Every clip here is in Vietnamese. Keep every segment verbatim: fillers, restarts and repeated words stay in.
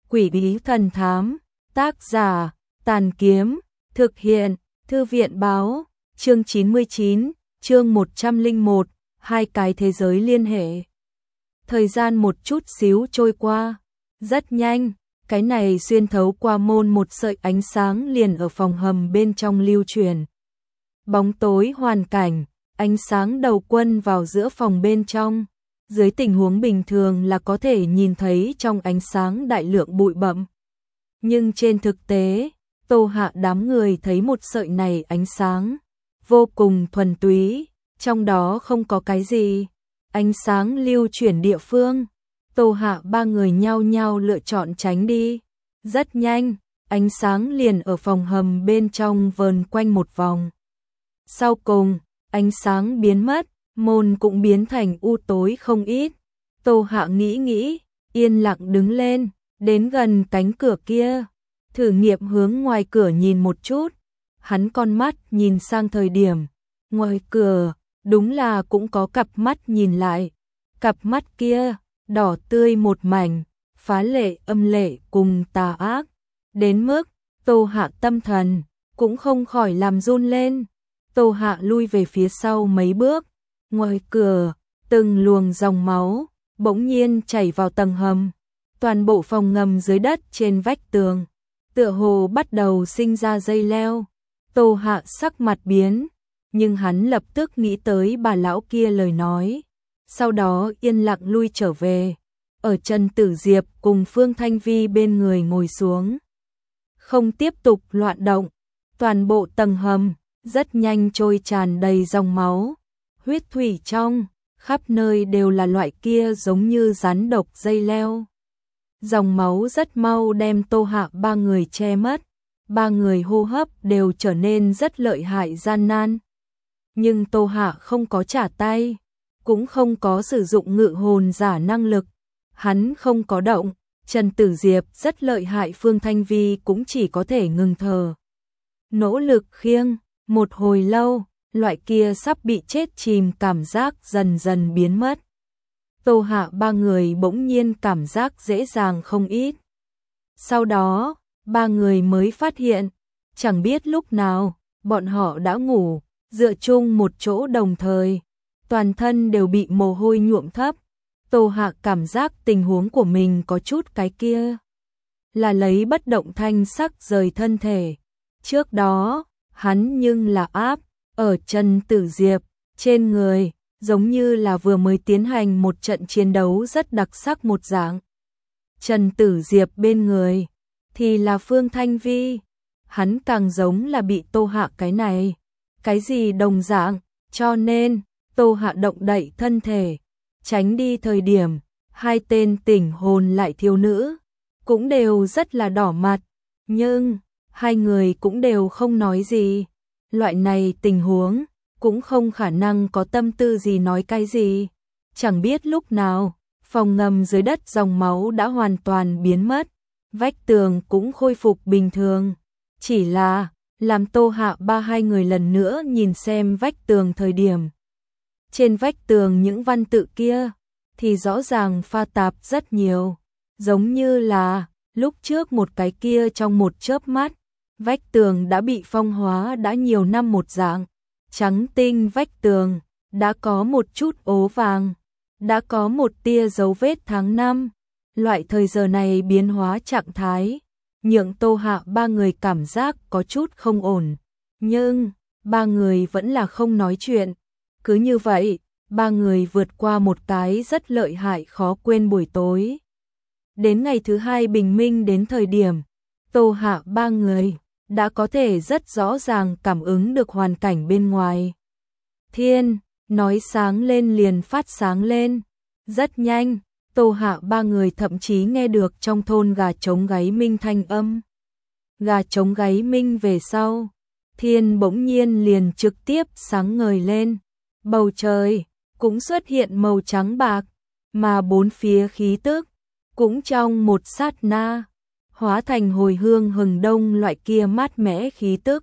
Quỷ bí thần thám, tác giả, Tàn Kiếm, thực hiện, Thư viện báo, chương chín mươi chín, chương một trăm lẻ một, hai cái thế giới liên hệ. Thời gian một chút xíu trôi qua, rất nhanh, cái này xuyên thấu qua môn một sợi ánh sáng liền ở phòng hầm bên trong lưu truyền. Bóng tối hoàn cảnh, ánh sáng đầu quân vào giữa phòng bên trong. Dưới tình huống bình thường là có thể nhìn thấy trong ánh sáng đại lượng bụi bặm. Nhưng trên thực tế, Tô Hạ đám người thấy một sợi này ánh sáng vô cùng thuần túy, trong đó không có cái gì. Ánh sáng lưu chuyển địa phương, Tô Hạ ba người nhao nhao lựa chọn tránh đi. Rất nhanh, ánh sáng liền ở phòng hầm bên trong vờn quanh một vòng. Sau cùng, ánh sáng biến mất, môn cũng biến thành u tối không ít. Tô Hạ nghĩ nghĩ, yên lặng đứng lên, đến gần cánh cửa kia, thử nghiệm hướng ngoài cửa nhìn một chút. Hắn con mắt nhìn sang thời điểm, ngoài cửa, đúng là cũng có cặp mắt nhìn lại. Cặp mắt kia, đỏ tươi một mảnh, phá lệ âm lệ cùng tà ác. Đến mức, Tô Hạ tâm thần, cũng không khỏi làm run lên. Tô Hạ lui về phía sau mấy bước. Ngoài cửa, từng luồng dòng máu bỗng nhiên chảy vào tầng hầm. Toàn bộ phòng ngầm dưới đất trên vách tường, tựa hồ bắt đầu sinh ra dây leo. Tô Hạ sắc mặt biến, nhưng hắn lập tức nghĩ tới bà lão kia lời nói. Sau đó yên lặng lui trở về, ở Trần Tử Diệp cùng Phương Thanh Vi bên người ngồi xuống. Không tiếp tục loạn động, toàn bộ tầng hầm rất nhanh trôi tràn đầy dòng máu. Huyết thủy trong, khắp nơi đều là loại kia giống như rắn độc dây leo. Dòng máu rất mau đem Tô Hạ ba người che mất, ba người hô hấp đều trở nên rất lợi hại gian nan. Nhưng Tô Hạ không có trả tay, cũng không có sử dụng ngự hồn giả năng lực, hắn không có động. Trần Tử Diệp rất lợi hại, Phương Thanh Vi cũng chỉ có thể ngừng thở. Nỗ lực khiêng, một hồi lâu, loại kia sắp bị chết chìm cảm giác dần dần biến mất. Tô Hạ ba người bỗng nhiên cảm giác dễ dàng không ít. Sau đó, ba người mới phát hiện, chẳng biết lúc nào, bọn họ đã ngủ, dựa chung một chỗ đồng thời. Toàn thân đều bị mồ hôi nhuộm thấp. Tô Hạ cảm giác tình huống của mình có chút cái kia. Là lấy bất động thanh sắc rời thân thể. Trước đó, hắn nhưng là áp ở Trần Tử Diệp trên người, giống như là vừa mới tiến hành một trận chiến đấu rất đặc sắc một dạng. Trần Tử Diệp bên người thì là Phương Thanh Vi, hắn càng giống là bị Tô Hạ cái này, cái gì đồng dạng, cho nên Tô Hạ động đậy thân thể, tránh đi thời điểm, hai tên tỉnh hồn lại thiếu nữ cũng đều rất là đỏ mặt, nhưng hai người cũng đều không nói gì. Loại này tình huống, cũng không khả năng có tâm tư gì nói cái gì. Chẳng biết lúc nào, phòng ngầm dưới đất dòng máu đã hoàn toàn biến mất, vách tường cũng khôi phục bình thường. Chỉ là, làm Tô Hạ ba hai người lần nữa nhìn xem vách tường thời điểm. Trên vách tường những văn tự kia, thì rõ ràng pha tạp rất nhiều. Giống như là, lúc trước một cái kia trong một chớp mắt. Vách tường đã bị phong hóa đã nhiều năm một dạng, trắng tinh vách tường, đã có một chút ố vàng, đã có một tia dấu vết tháng năm. Loại thời giờ này biến hóa trạng thái, nhượng Tô Hạ ba người cảm giác có chút không ổn. Nhưng, ba người vẫn là không nói chuyện. Cứ như vậy, ba người vượt qua một cái rất lợi hại khó quên buổi tối. Đến ngày thứ hai bình minh đến thời điểm, Tô Hạ ba người đã có thể rất rõ ràng cảm ứng được hoàn cảnh bên ngoài. Thiên, nói sáng lên liền phát sáng lên. Rất nhanh, Tô Hạ ba người thậm chí nghe được trong thôn gà trống gáy minh thanh âm. Gà trống gáy minh về sau, thiên bỗng nhiên liền trực tiếp sáng ngời lên. Bầu trời cũng xuất hiện màu trắng bạc, mà bốn phía khí tức cũng trong một sát na hóa thành hồi hương hừng đông loại kia mát mẻ khí tức.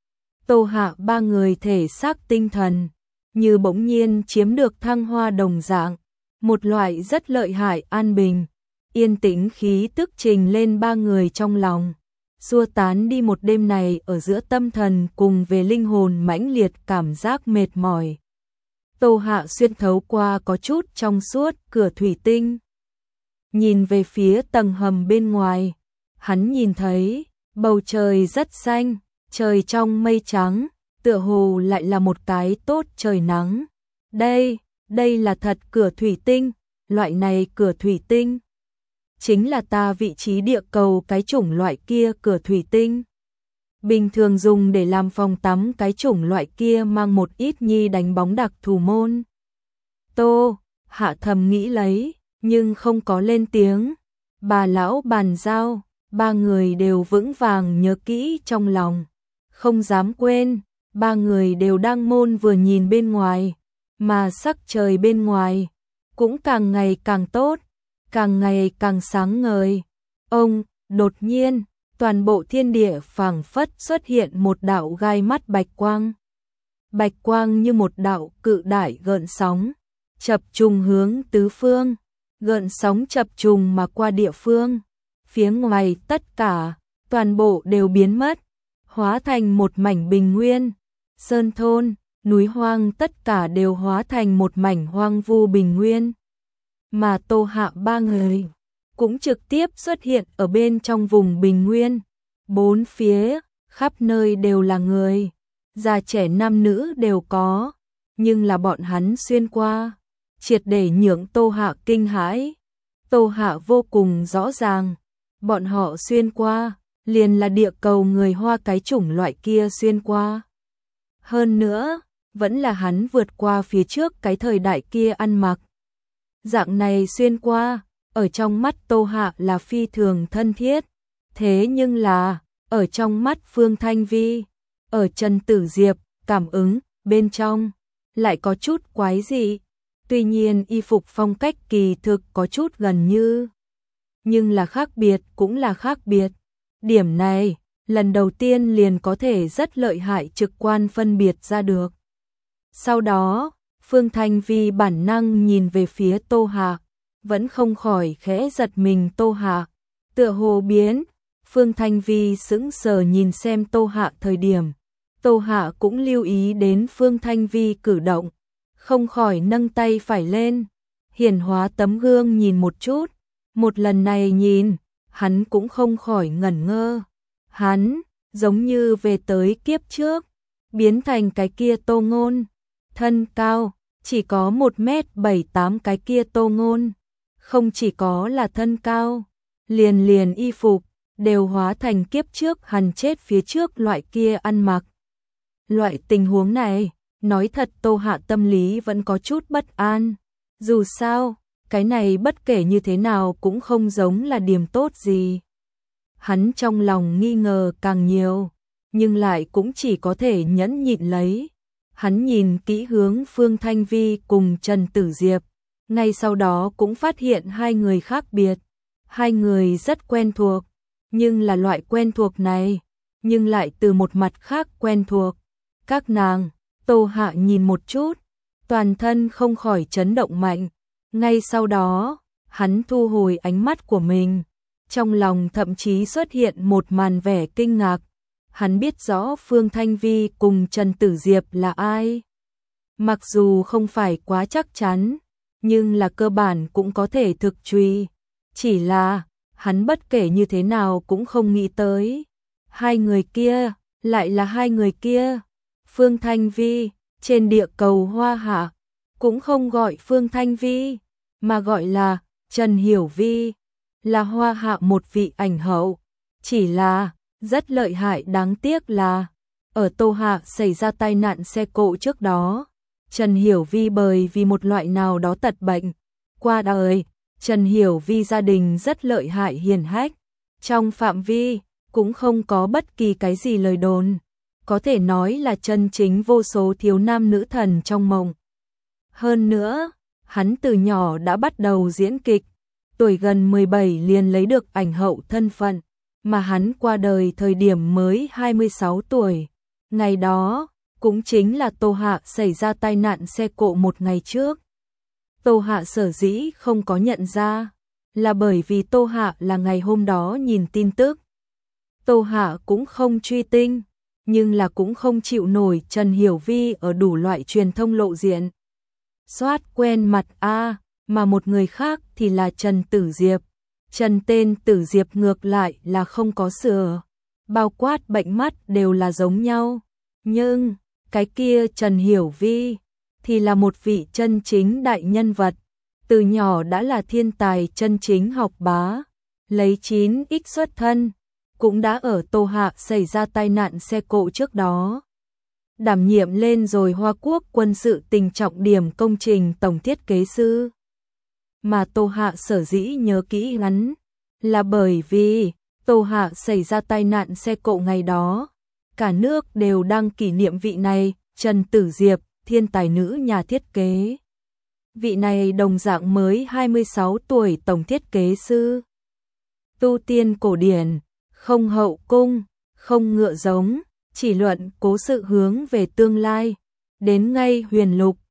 Tô Hạ ba người thể xác tinh thần như bỗng nhiên chiếm được thăng hoa đồng dạng, một loại rất lợi hại an bình. yên tĩnh khí tức trình lên ba người trong lòng, xua tán đi một đêm này ở giữa tâm thần cùng về linh hồn mãnh liệt cảm giác mệt mỏi. Tô Hạ xuyên thấu qua có chút trong suốt cửa thủy tinh, nhìn về phía tầng hầm bên ngoài, hắn nhìn thấy bầu trời rất xanh, trời trong mây trắng, tựa hồ lại là một cái tốt trời nắng. Đây, đây là thật cửa thủy tinh, loại này cửa thủy tinh chính là ta vị trí địa cầu cái chủng loại kia cửa thủy tinh. Bình thường dùng để làm phòng tắm cái chủng loại kia mang một ít nhi đánh bóng đặc thù môn. Tô Hạ thầm nghĩ lấy, nhưng không có lên tiếng. Bà lão bàn giao, ba người đều vững vàng nhớ kỹ trong lòng, không dám quên. Ba người đều đang môn vừa nhìn bên ngoài, mà sắc trời bên ngoài cũng càng ngày càng tốt, càng ngày càng sáng ngời. Ông, đột nhiên, toàn bộ thiên địa phảng phất xuất hiện một đạo gai mắt bạch quang. Bạch quang như một đạo cự đại gợn sóng, chập trùng hướng tứ phương, gợn sóng chập trùng mà qua địa phương. Phía ngoài tất cả, toàn bộ đều biến mất, hóa thành một mảnh bình nguyên. Sơn thôn, núi hoang tất cả đều hóa thành một mảnh hoang vu bình nguyên. Mà Tô Hạ ba người cũng trực tiếp xuất hiện ở bên trong vùng bình nguyên. Bốn phía, khắp nơi đều là người, già trẻ nam nữ đều có, nhưng là bọn hắn xuyên qua, triệt để nhượng Tô Hạ kinh hãi. Tô Hạ vô cùng rõ ràng, bọn họ xuyên qua, liền là địa cầu người Hoa cái chủng loại kia xuyên qua. Hơn nữa, vẫn là hắn vượt qua phía trước cái thời đại kia ăn mặc. Dạng này xuyên qua, ở trong mắt Tô Hạ là phi thường thân thiết. Thế nhưng là, ở trong mắt Phương Thanh Vi, ở Trần Tử Diệp, cảm ứng, bên trong, lại có chút quái dị. Tuy nhiên y phục phong cách kỳ thực có chút gần như, nhưng là khác biệt cũng là khác biệt. Điểm này, lần đầu tiên liền có thể rất lợi hại trực quan phân biệt ra được. Sau đó, Phương Thanh Vi bản năng nhìn về phía Tô Hạ, vẫn không khỏi khẽ giật mình. Tô Hạ tựa hồ biến. Phương Thanh Vi sững sờ nhìn xem Tô Hạ thời điểm, Tô Hạ cũng lưu ý đến Phương Thanh Vi cử động, không khỏi nâng tay phải lên, hiển hóa tấm gương nhìn một chút. Một lần này nhìn, hắn cũng không khỏi ngẩn ngơ. Hắn, giống như về tới kiếp trước, biến thành cái kia Tô Ngôn. Thân cao, chỉ có một mét bảy tám cái kia Tô Ngôn. Không chỉ có là thân cao, liền liền y phục, đều hóa thành kiếp trước hắn chết phía trước loại kia ăn mặc. Loại tình huống này, nói thật Tô Hạ tâm lý vẫn có chút bất an. Dù sao, cái này bất kể như thế nào cũng không giống là điểm tốt gì. Hắn trong lòng nghi ngờ càng nhiều, nhưng lại cũng chỉ có thể nhẫn nhịn lấy. Hắn nhìn kỹ hướng Phương Thanh Vi cùng Trần Tử Diệp, ngay sau đó cũng phát hiện hai người khác biệt. Hai người rất quen thuộc, nhưng là loại quen thuộc này, nhưng lại từ một mặt khác quen thuộc. Các nàng, Tô Hạ nhìn một chút, toàn thân không khỏi chấn động mạnh. Ngay sau đó, hắn thu hồi ánh mắt của mình, trong lòng thậm chí xuất hiện một màn vẻ kinh ngạc. Hắn biết rõ Phương Thanh Vi cùng Trần Tử Diệp là ai. Mặc dù không phải quá chắc chắn, nhưng là cơ bản cũng có thể thực truy. Chỉ là, hắn bất kể như thế nào cũng không nghĩ tới. Hai người kia, lại là hai người kia. Phương Thanh Vi, trên địa cầu Hoa Hạ, cũng không gọi Phương Thanh Vi, mà gọi là Trần Hiểu Vi, là Hoa Hạ một vị ảnh hậu. Chỉ là, rất lợi hại, đáng tiếc là, ở Tô Hạ xảy ra tai nạn xe cộ trước đó, Trần Hiểu Vi bởi vì một loại nào đó tật bệnh, qua đời. Trần Hiểu Vi gia đình rất lợi hại hiền hách, trong phạm vi, cũng không có bất kỳ cái gì lời đồn. Có thể nói là chân chính vô số thiếu nam nữ thần trong mộng. Hơn nữa, hắn từ nhỏ đã bắt đầu diễn kịch, tuổi gần mười bảy liền lấy được ảnh hậu thân phận, mà hắn qua đời thời điểm mới hai mươi sáu tuổi. Ngày đó, cũng chính là Tô Hạ xảy ra tai nạn xe cộ một ngày trước. Tô Hạ sở dĩ không có nhận ra, là bởi vì Tô Hạ là ngày hôm đó nhìn tin tức. Tô Hạ cũng không truy tinh, nhưng là cũng không chịu nổi Trần Hiểu Vi ở đủ loại truyền thông lộ diện. Soát quen mặt a, mà một người khác thì là Trần Tử Diệp. Trần tên Tử Diệp ngược lại là không có sửa, bao quát bệnh mắt đều là giống nhau. Nhưng, cái kia Trần Hiểu Vi thì là một vị chân chính đại nhân vật, từ nhỏ đã là thiên tài chân chính học bá, lấy chín x xuất thân, cũng đã ở Tô Hạ xảy ra tai nạn xe cộ trước đó đảm nhiệm lên rồi Hoa Quốc quân sự tình trọng điểm công trình tổng thiết kế sư. Mà Tô Hạ sở dĩ nhớ kỹ hắn là bởi vì Tô Hạ xảy ra tai nạn xe cộ ngày đó, cả nước đều đang kỷ niệm vị này, Trần Tử Diệp, thiên tài nữ nhà thiết kế. Vị này đồng dạng mới hai mươi sáu tuổi tổng thiết kế sư. Tu tiên cổ điển, không hậu cung, không ngựa giống, chỉ luận cố sự hướng về tương lai. Đến ngay huyền lục,